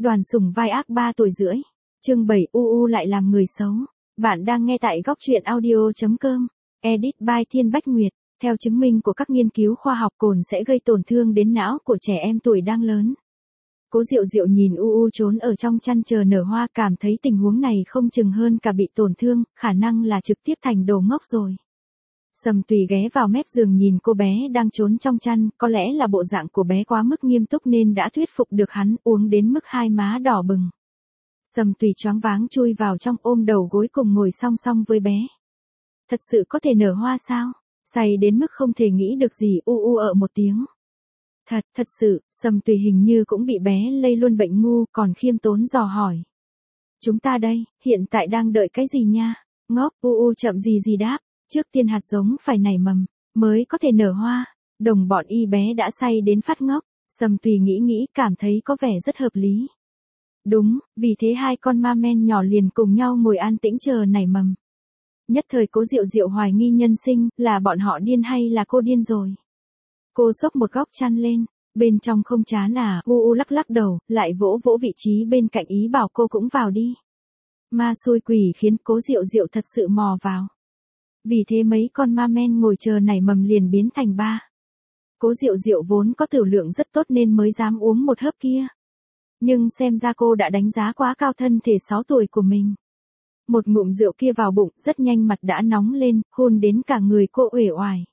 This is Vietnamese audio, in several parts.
Đoàn Sùng vai ác 3 tuổi rưỡi. Chương 7 UU lại làm người xấu. Bạn đang nghe tại góc truyện audio.com. Edit by Thiên Bách Nguyệt. Theo chứng minh của các nghiên cứu khoa học, cồn sẽ gây tổn thương đến não của trẻ em tuổi đang lớn. Cố Diệu Diệu nhìn UU trốn ở trong chăn chờ nở hoa, cảm thấy tình huống này không chừng hơn cả bị tổn thương, khả năng là trực tiếp thành đồ ngốc rồi. Sầm Tùy ghé vào mép giường nhìn cô bé đang trốn trong chăn, có lẽ là bộ dạng của bé quá mức nghiêm túc nên đã thuyết phục được hắn, uống đến mức hai má đỏ bừng. Sầm Tùy choáng váng chui vào trong, ôm đầu gối cùng ngồi song song với bé. Thật sự có thể nở hoa sao? Say đến mức không thể nghĩ được gì, UU ở một tiếng. Thật sự, Sầm Tùy hình như cũng bị bé lây luôn bệnh ngu, còn khiêm tốn dò hỏi. Chúng ta đây, hiện tại đang đợi cái gì nha? Ngốc, UU chậm gì đáp. Trước tiên hạt giống phải nảy mầm, mới có thể nở hoa. Đồng bọn y bé đã say đến phát ngốc. Sầm Tùy nghĩ cảm thấy có vẻ rất hợp lý. Đúng, vì thế hai con ma men nhỏ liền cùng nhau ngồi an tĩnh chờ nảy mầm. Nhất thời Cố Diệu Diệu hoài nghi nhân sinh, là bọn họ điên hay là cô điên rồi. Cô xốc một góc chăn lên, bên trong không chán à, UU lắc đầu, lại vỗ vị trí bên cạnh ý bảo cô cũng vào đi. Ma xui quỷ khiến Cố Diệu Diệu thật sự mò vào. Vì thế mấy con ma men ngồi chờ nảy mầm liền biến thành 3. Cố Diệu Diệu vốn có tửu lượng rất tốt nên mới dám uống một hớp kia. Nhưng xem ra cô đã đánh giá quá cao thân thể 6 tuổi của mình. Một ngụm rượu kia vào bụng, rất nhanh mặt đã nóng lên, hôn đến cả người cô uể oải.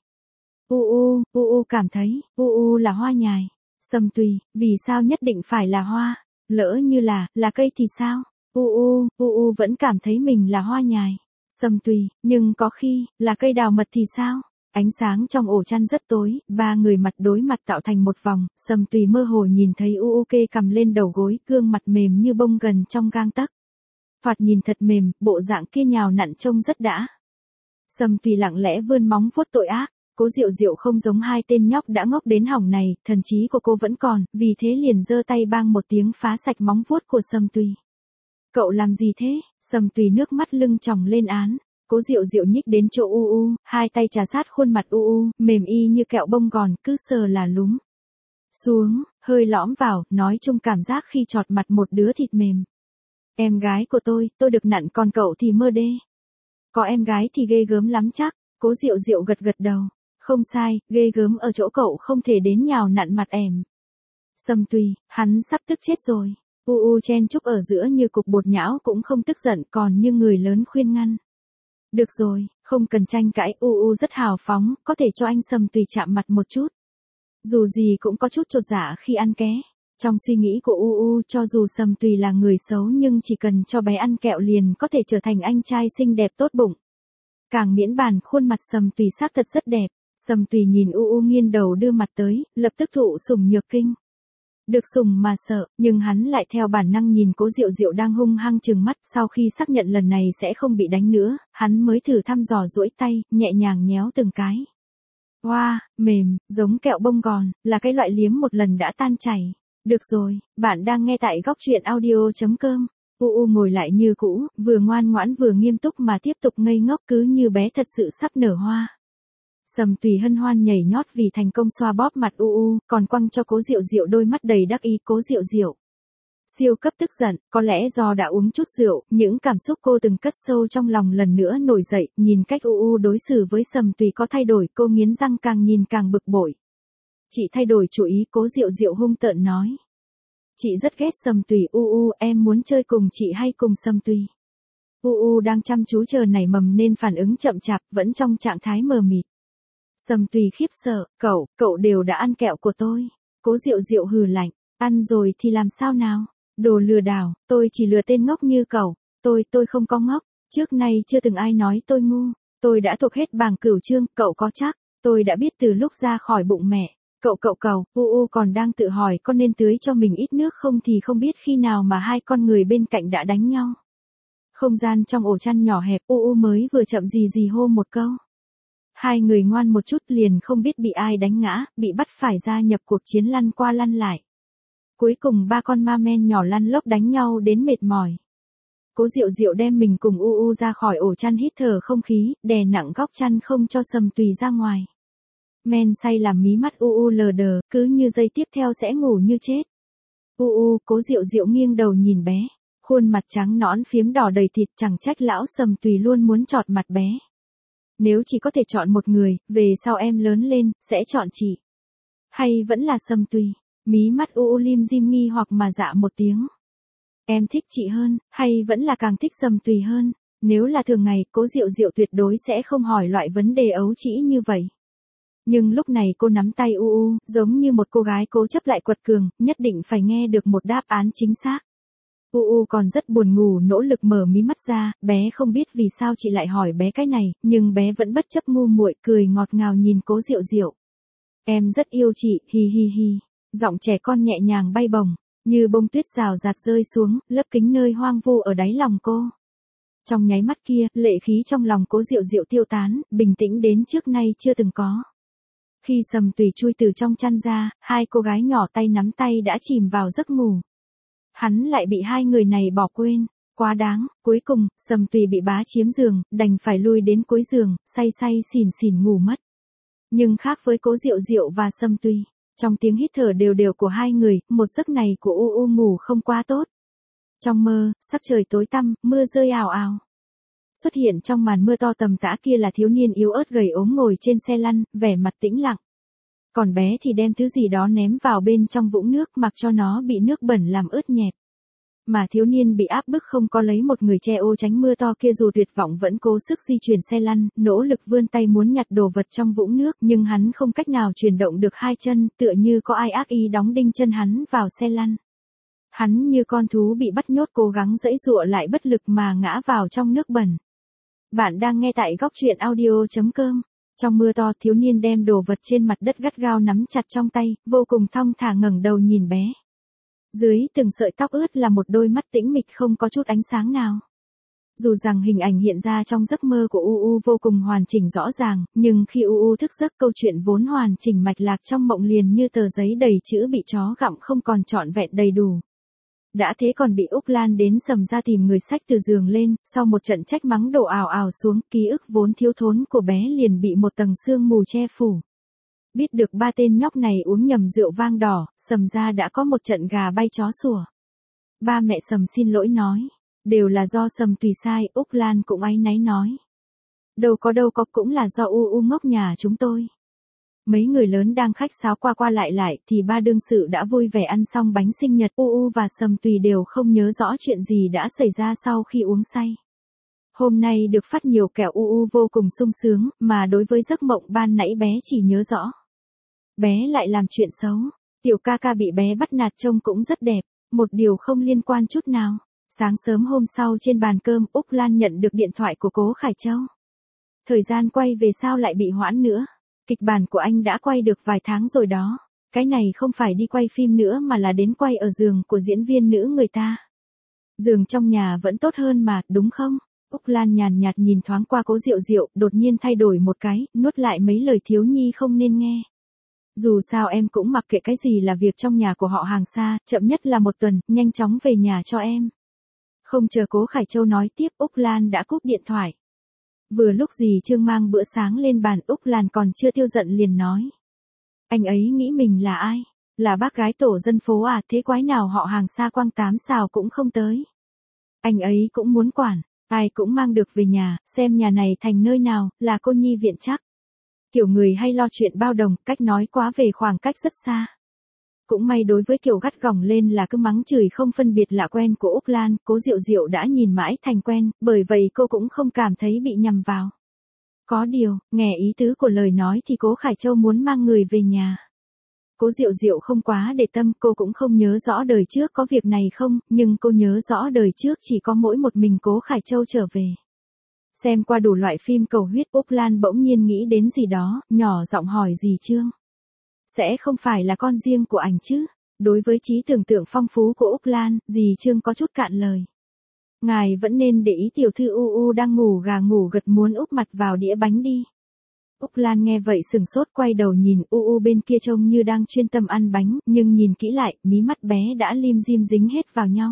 UU cảm thấy, UU là hoa nhài. Sầm Tùy, vì sao nhất định phải là hoa? Lỡ như là cây thì sao? UU vẫn cảm thấy mình là hoa nhài. Sầm Tùy, nhưng có khi, là cây đào mật thì sao? Ánh sáng trong ổ chăn rất tối, 3 người mặt đối mặt tạo thành một vòng, Sầm Tùy mơ hồ nhìn thấy UU kê cầm lên đầu gối, gương mặt mềm như bông gần trong gang tấc. Thoạt nhìn thật mềm, bộ dạng kia nhào nặn trông rất đã. Sầm Tùy lặng lẽ vươn móng vuốt tội ác. Cố Diệu Diệu không giống hai tên nhóc đã ngốc đến hỏng này, thần trí của cô vẫn còn, vì thế liền giơ tay bang một tiếng phá sạch móng vuốt của Sầm Tùy. Cậu làm gì thế? Sầm Tùy nước mắt lưng tròng lên án. Cố Diệu Diệu nhích đến chỗ UU, hai tay trà sát khuôn mặt UU, mềm y như kẹo bông gòn, cứ sờ là lúm xuống, hơi lõm vào, nói chung cảm giác khi chọt mặt một đứa thịt mềm. Em gái của tôi được nặn, còn cậu thì mơ đê. Có em gái thì ghê gớm lắm chắc. Cố Diệu Diệu gật đầu. Không sai, ghê gớm ở chỗ cậu không thể đến nhào nặn mặt em. Sầm Tùy, hắn sắp tức chết rồi. UU chen chúc ở giữa như cục bột nhão cũng không tức giận, còn như người lớn khuyên ngăn. Được rồi, không cần tranh cãi, UU rất hào phóng, có thể cho anh Sầm Tùy chạm mặt một chút. Dù gì cũng có chút chột dạ khi ăn ké. Trong suy nghĩ của UU, cho dù Sầm Tùy là người xấu nhưng chỉ cần cho bé ăn kẹo liền có thể trở thành anh trai xinh đẹp tốt bụng. Càng miễn bàn, khuôn mặt Sầm Tùy xác thật rất đẹp. Sầm Tùy nhìn UU nghiêng đầu đưa mặt tới, lập tức thụ sủng nhược kinh. Được sủng mà sợ, nhưng hắn lại theo bản năng nhìn Cố Diệu Diệu đang hung hăng trừng mắt. Sau khi xác nhận lần này sẽ không bị đánh nữa, hắn mới thử thăm dò duỗi tay, nhẹ nhàng nhéo từng cái. Wow, mềm, giống kẹo bông gòn, là cái loại liếm một lần đã tan chảy. Được rồi, bạn đang nghe tại góc truyện audio.com. UU ngồi lại như cũ, vừa ngoan ngoãn vừa nghiêm túc mà tiếp tục ngây ngốc, cứ như bé thật sự sắp nở hoa. Sầm Tùy hân hoan nhảy nhót vì thành công xoa bóp mặt UU, còn quăng cho Cố Diệu Diệu đôi mắt đầy đắc ý. Cố Diệu Diệu siêu cấp tức giận, có lẽ do đã uống chút rượu, những cảm xúc cô từng cất sâu trong lòng lần nữa nổi dậy, nhìn cách UU đối xử với Sầm Tùy có thay đổi, cô nghiến răng càng nhìn càng bực bội. Chị thay đổi chủ ý, Cố Diệu Diệu hung tợn nói. Chị rất ghét Sầm Tùy. UU, em muốn chơi cùng chị hay cùng Sầm Tùy? UU đang chăm chú chờ nảy mầm nên phản ứng chậm chạp, vẫn trong trạng thái mờ mịt. Sầm Tùy khiếp sợ, cậu đều đã ăn kẹo của tôi. Cố Diệu Diệu hừ lạnh, ăn rồi thì làm sao nào? Đồ lừa đảo, tôi chỉ lừa tên ngốc như cậu. Tôi không có ngốc, trước nay chưa từng ai nói tôi ngu. Tôi đã thuộc hết bảng cửu chương, cậu có chắc? Tôi đã biết từ lúc ra khỏi bụng mẹ. Cậu, UU còn đang tự hỏi có nên tưới cho mình ít nước không thì không biết khi nào mà hai con người bên cạnh đã đánh nhau. Không gian trong ổ chăn nhỏ hẹp, UU mới vừa chậm gì hô một câu. Hai người ngoan một chút liền không biết bị ai đánh ngã, bị bắt phải gia nhập cuộc chiến lăn qua lăn lại. Cuối cùng 3 con ma men nhỏ lăn lóc đánh nhau đến mệt mỏi. Cố Diệu Diệu đem mình cùng UU ra khỏi ổ chăn hít thở không khí, đè nặng góc chăn không cho Sầm Tùy ra ngoài. Men say làm mí mắt UU lờ đờ, cứ như giây tiếp theo sẽ ngủ như chết. Cố Diệu Diệu nghiêng đầu nhìn bé. Khuôn mặt trắng nõn phiếm đỏ đầy thịt, chẳng trách lão Sầm Tùy luôn muốn chọt mặt bé. Nếu chỉ có thể chọn một người, về sau em lớn lên, sẽ chọn chị. Hay vẫn là Sầm Tùy? Mí mắt lim dim nghi hoặc mà dạ một tiếng. Em thích chị hơn, hay vẫn là càng thích Sầm Tùy hơn? Nếu là thường ngày, Cố Diệu Diệu tuyệt đối sẽ không hỏi loại vấn đề ấu trĩ như vậy. Nhưng lúc này cô nắm tay giống như một cô gái cố chấp lại quật cường, nhất định phải nghe được một đáp án chính xác. Còn rất buồn ngủ nỗ lực mở mí mắt ra, bé không biết vì sao chị lại hỏi bé cái này, nhưng bé vẫn bất chấp ngu muội cười ngọt ngào nhìn Cố Diệu Diệu. Em rất yêu chị, hi hi hi. Giọng trẻ con nhẹ nhàng bay bổng, như bông tuyết rào rạt rơi xuống, lấp kính nơi hoang vu ở đáy lòng cô. Trong nháy mắt kia, lệ khí trong lòng Cố Diệu Diệu tiêu tán, bình tĩnh đến trước nay chưa từng có. Khi Sầm Tùy chui từ trong chăn ra, hai cô gái nhỏ tay nắm tay đã chìm vào giấc ngủ. Hắn lại bị hai người này bỏ quên, quá đáng, cuối cùng, Sầm Tùy bị bá chiếm giường, đành phải lui đến cuối giường, say xỉn xỉn ngủ mất. Nhưng khác với Cố Diệu Diệu và Sầm Tùy, trong tiếng hít thở đều đều của hai người, một giấc này của ngủ không quá tốt. Trong mơ, sắc trời tối tăm, mưa rơi ào ào. Xuất hiện trong màn mưa to tầm tã kia là thiếu niên yếu ớt gầy ốm ngồi trên xe lăn, vẻ mặt tĩnh lặng. Còn bé thì đem thứ gì đó ném vào bên trong vũng nước mặc cho nó bị nước bẩn làm ướt nhẹp. Mà thiếu niên bị áp bức không có lấy một người che ô tránh mưa to kia dù tuyệt vọng vẫn cố sức di chuyển xe lăn, nỗ lực vươn tay muốn nhặt đồ vật trong vũng nước nhưng hắn không cách nào chuyển động được hai chân, tựa như có ai ác ý đóng đinh chân hắn vào xe lăn. Hắn như con thú bị bắt nhốt cố gắng giãy giụa lại bất lực mà ngã vào trong nước bẩn. Bạn đang nghe tại góc truyện audio.com. Trong mưa to thiếu niên đem đồ vật trên mặt đất gắt gao nắm chặt trong tay, vô cùng thong thả ngẩng đầu nhìn bé. Dưới từng sợi tóc ướt là một đôi mắt tĩnh mịch không có chút ánh sáng nào. Dù rằng hình ảnh hiện ra trong giấc mơ của vô cùng hoàn chỉnh rõ ràng, nhưng khi thức giấc câu chuyện vốn hoàn chỉnh mạch lạc trong mộng liền như tờ giấy đầy chữ bị chó gặm không còn trọn vẹn đầy đủ. Đã thế còn bị Úc Lan đến sầm ra tìm người xách từ giường lên, sau một trận trách mắng đổ ào ào xuống, ký ức vốn thiếu thốn của bé liền bị một tầng sương mù che phủ. Biết được ba tên nhóc này uống nhầm rượu vang đỏ, sầm ra đã có một trận gà bay chó sủa. Ba mẹ Sầm xin lỗi nói, đều là do Sầm Tùy sai, Úc Lan cũng áy náy nói. Đâu có cũng là do ngốc nhà chúng tôi. Mấy người lớn đang khách sáo qua qua lại thì ba đương sự đã vui vẻ ăn xong bánh sinh nhật. Và Sầm Tùy đều không nhớ rõ chuyện gì đã xảy ra sau khi uống say. Hôm nay được phát nhiều kẹo vô cùng sung sướng, mà đối với giấc mộng ban nãy bé chỉ nhớ rõ. Bé lại làm chuyện xấu, tiểu ca ca bị bé bắt nạt trông cũng rất đẹp, một điều không liên quan chút nào. Sáng sớm hôm sau trên bàn cơm Úc Lan nhận được điện thoại của Cố Khải Châu. Thời gian quay về sao lại bị hoãn nữa? Kịch bản của anh đã quay được vài tháng rồi đó. Cái này không phải đi quay phim nữa mà là đến quay ở giường của diễn viên nữ người ta. Giường trong nhà vẫn tốt hơn mà, đúng không? Úc Lan nhàn nhạt nhìn thoáng qua Cố Diệu Diệu, đột nhiên thay đổi một cái, nuốt lại mấy lời thiếu nhi không nên nghe. Dù sao em cũng mặc kệ cái gì là việc trong nhà của họ hàng xa, chậm nhất là một tuần, nhanh chóng về nhà cho em. Không chờ Cố Khải Châu nói tiếp, Úc Lan đã cúp điện thoại. Vừa lúc dì Trương mang bữa sáng lên bàn, Úc Lan còn chưa tiêu giận liền nói. Anh ấy nghĩ mình là ai? Là bác gái tổ dân phố à, thế quái nào họ hàng xa quăng tám xào cũng không tới. Anh ấy cũng muốn quản, ai cũng mang được về nhà, xem nhà này thành nơi nào, là cô nhi viện chắc. Kiểu người hay lo chuyện bao đồng, cách nói quá về khoảng cách rất xa. Cũng may đối với kiểu gắt gỏng lên là cứ mắng chửi không phân biệt lạ quen của Úc Lan, Cố Diệu Diệu đã nhìn mãi thành quen, bởi vậy cô cũng không cảm thấy bị nhầm vào. Có điều, nghe ý tứ của lời nói thì Cố Khải Châu muốn mang người về nhà. Cố Diệu Diệu không quá để tâm, cô cũng không nhớ rõ đời trước có việc này không, nhưng cô nhớ rõ đời trước chỉ có mỗi một mình Cố Khải Châu trở về. Xem qua đủ loại phim cầu huyết, Úc Lan bỗng nhiên nghĩ đến gì đó, nhỏ giọng hỏi dì Trương. Sẽ không phải là con riêng của ảnh chứ? Đối với trí tưởng tượng phong phú của Úc Lan, dì Trương có chút cạn lời. Ngài vẫn nên để ý tiểu thư đang ngủ gà ngủ gật muốn úp mặt vào đĩa bánh đi. Úc Lan nghe vậy sừng sốt quay đầu nhìn bên kia trông như đang chuyên tâm ăn bánh, nhưng nhìn kỹ lại, mí mắt bé đã lim dim dính hết vào nhau.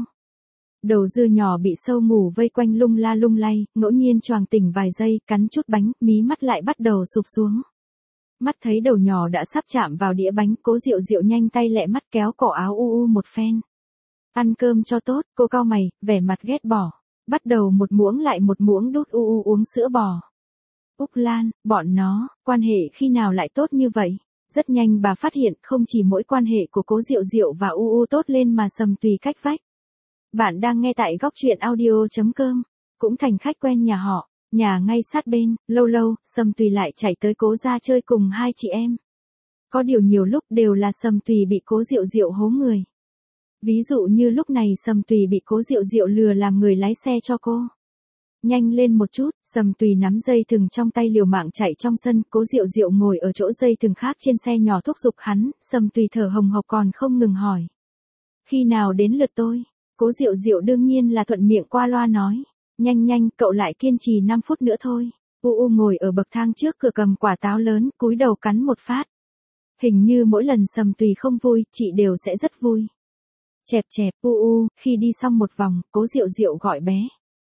Đầu dưa nhỏ bị sâu mù vây quanh lung la lung lay, ngẫu nhiên choàng tỉnh vài giây, cắn chút bánh, mí mắt lại bắt đầu sụp xuống. Mắt thấy đầu nhỏ đã sắp chạm vào đĩa bánh, Cố Diệu Diệu nhanh tay lẹ mắt kéo cổ áo một phen. Ăn cơm cho tốt, cô cau mày, vẻ mặt ghét bỏ. Bắt đầu một muỗng lại một muỗng đút uống sữa bò. Úc Lan, bọn nó, quan hệ khi nào lại tốt như vậy? Rất nhanh bà phát hiện không chỉ mỗi quan hệ của Cố Diệu Diệu và tốt lên mà Sầm Tùy cách vách. Bạn đang nghe tại góc truyện audio.com, cũng thành khách quen nhà họ, nhà ngay sát bên, lâu lâu, Sầm Tùy lại chạy tới Cố ra chơi cùng hai chị em. Có điều nhiều lúc đều là Sầm Tùy bị Cố Diệu Diệu hố người. Ví dụ như lúc này Sầm Tùy bị Cố Diệu Diệu lừa làm người lái xe cho cô. Nhanh lên một chút, Sầm Tùy nắm dây thừng trong tay liều mạng chạy trong sân, Cố Diệu Diệu ngồi ở chỗ dây thừng khác trên xe nhỏ thúc giục hắn, Sầm Tùy thở hồng hộc còn không ngừng hỏi. Khi nào đến lượt tôi? Cố Diệu Diệu đương nhiên là thuận miệng qua loa nói. Nhanh, cậu lại kiên trì 5 phút nữa thôi. Ngồi ở bậc thang trước cửa cầm quả táo lớn, cúi đầu cắn một phát. Hình như mỗi lần Sầm Tùy không vui, chị đều sẽ rất vui. Chẹp, khi đi xong một vòng, Cố Diệu Diệu gọi bé.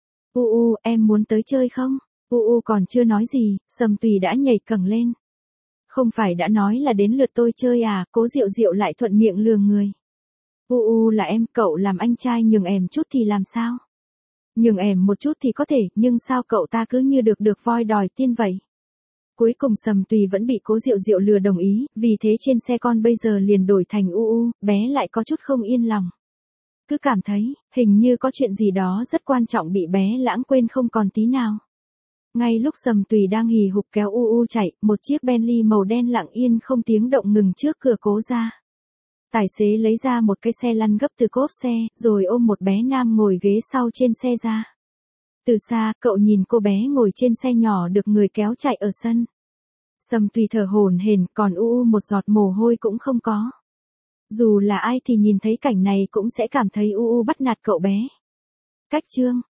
Em muốn tới chơi không? Còn chưa nói gì, Sầm Tùy đã nhảy cẳng lên. Không phải đã nói là đến lượt tôi chơi à, Cố Diệu Diệu lại thuận miệng lừa người. Là em, cậu làm anh trai nhường em chút thì làm sao? Nhường em một chút thì có thể, nhưng sao cậu ta cứ như được voi đòi tiên vậy? Cuối cùng Sầm Tùy vẫn bị Cố Diệu Diệu lừa đồng ý, vì thế trên xe con bây giờ liền đổi thành bé lại có chút không yên lòng. Cứ cảm thấy, hình như có chuyện gì đó rất quan trọng bị bé lãng quên không còn tí nào. Ngay lúc Sầm Tùy đang hì hục kéo chạy, một chiếc Bentley màu đen lặng yên không tiếng động ngừng trước cửa Cố ra. Tài xế lấy ra một cái xe lăn gấp từ cốp xe, rồi ôm một bé nam ngồi ghế sau trên xe ra. Từ xa, cậu nhìn cô bé ngồi trên xe nhỏ được người kéo chạy ở sân. Sầm Tùy thở hổn hển, còn một giọt mồ hôi cũng không có. Dù là ai thì nhìn thấy cảnh này cũng sẽ cảm thấy bắt nạt cậu bé. Cách chương